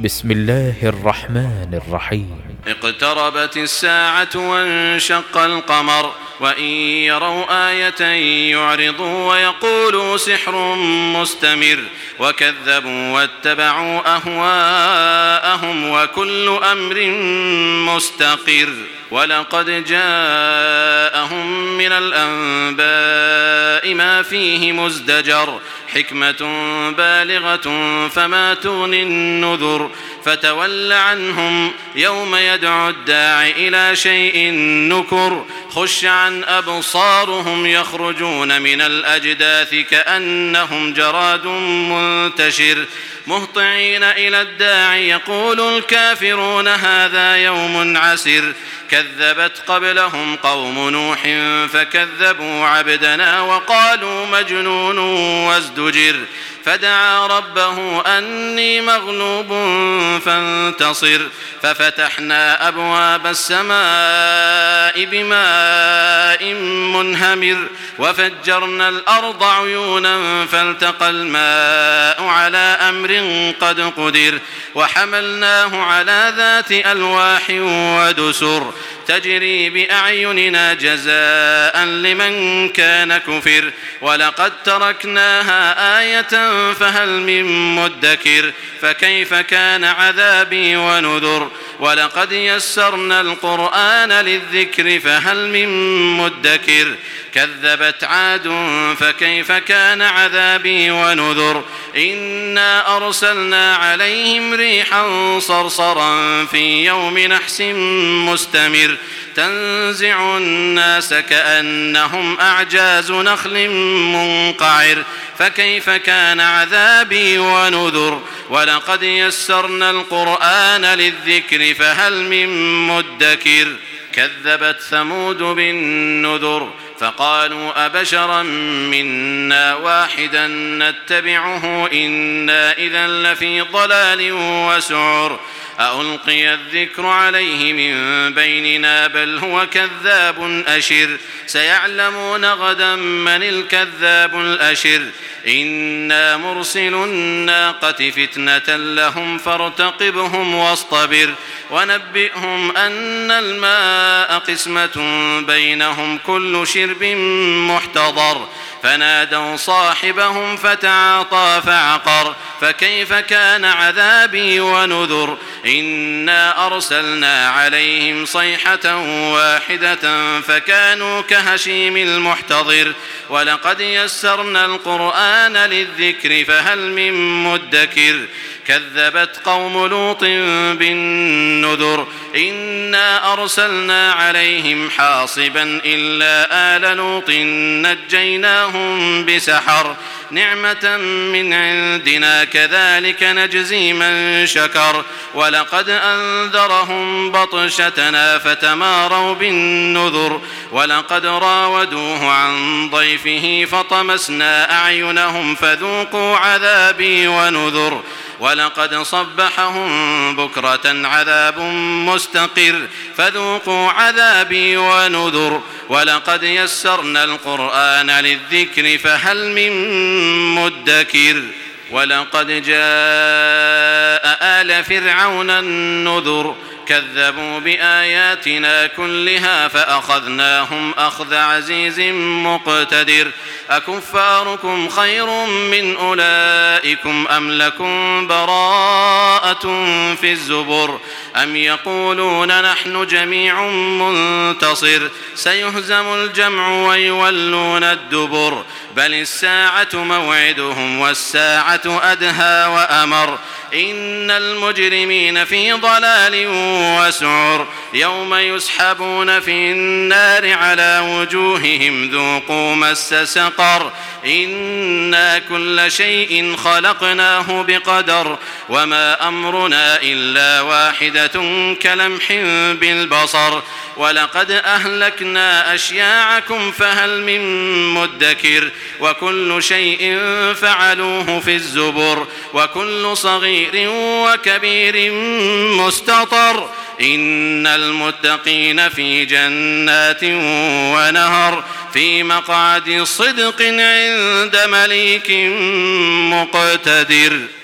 بسم الله الرحمن الرحيم. اقتربت الساعة وانشق القمر وإن يروا آية يعرضوا ويقولوا سحر مستمر وكذبوا واتبعوا أهواءهم وكل أمر مستقر. ولقد جاءهم من الأنباء ما فيه مزدجر حكمة بالغة فما تغني النذر فتول عنهم يوم يدعو الداع إلى شيء نكر خش عن أبصارهم يخرجون من الأجداث كأنهم جراد منتشر مهطعين إلى الداع يقول الكافرون هذا يوم عسر كذبت قبلهم قوم نوح فكذبوا عبدنا وقالوا مجنون وازدجر فدعا ربه أني مغلوب فانتصر ففتحنا أبواب السماء بماء منهمر وفجرنا الأرض عيونا فالتقى الماء على أمر قد قدر وحملناه على ذات ألواح ودسر تجري بأعيننا جزاء لمن كان كفر ولقد تركناها آية فهل من مدكر فكيف كان عذابي ونذر ولقد يسرنا القرآن للذكر فهل من مدكر كذبت عاد فكيف كان عذابي ونذر إنا أرسلنا عليهم ريحا صرصرا في يوم نحس مستمر تنزع الناس كأنهم أعجاز نخل منقعر فكيف كان عذابي ونذر ولقد يسرنا القرآن للذكر فهل من مدكر كذبت ثمود بالنذر فقالوا أبشرا منا واحدا نتبعه إنا إذا لفي ضلال وسعر ألقي الذكر عليه من بيننا بل هو كذاب أشر سيعلمون غدا من الكذاب الأشر إنا مرسل الناقة فتنة لهم فارتقبهم واصطبر ونبئهم أن الماء قسمة بينهم كل شرب محتضر فنادوا صاحبهم فتعاطى فعقر فكيف كان عذابي ونذر إنا أرسلنا عليهم صيحة واحدة فكانوا كهشيم المحتضر ولقد يسرنا القرآن للذكر فهل من مدكر كذبت قوم لوط بالنذر إنا أرسلنا عليهم حاصبا إلا آل لوط نجيناهم بسحر نعمة من عندنا كذلك نجزي من شكر ولقد أنذرهم بطشتنا فتماروا بالنذر ولقد راودوه عن ضيفه فطمسنا أعينهم فذوقوا عذابي ونذر ولقد صبحهم بكرة عذاب مستقر فذوقوا عذابي ونذر ولقد يسرنا القرآن للذكر فهل من مدكر ولقد جاء آل فرعون النذر كذبوا بآياتنا كلها فأخذناهم أخذ عزيز مقتدر أكفاركم خير من أولئكم أم لكم براءة في الزبر أم يقولون نحن جميع منتصر سيهزم الجمع ويولون الدبر بل الساعة موعدهم والساعة أدهى وأمر إن المجرمين في ضلال وسعر يوم يسحبون في النار على وجوههم ذوقوا مس سقر إنا كل شيء خلقناه بقدر وما أمرنا إلا واحدة كلمح بالبصر ولقد أهلكنا أشياعكم فهل من مدكر وكل شيء فعلوه في الزبر وكل صغير وكبير مستطر إن المتقين في جنات ونهر في مقعد صدق عند مليك مقتدر.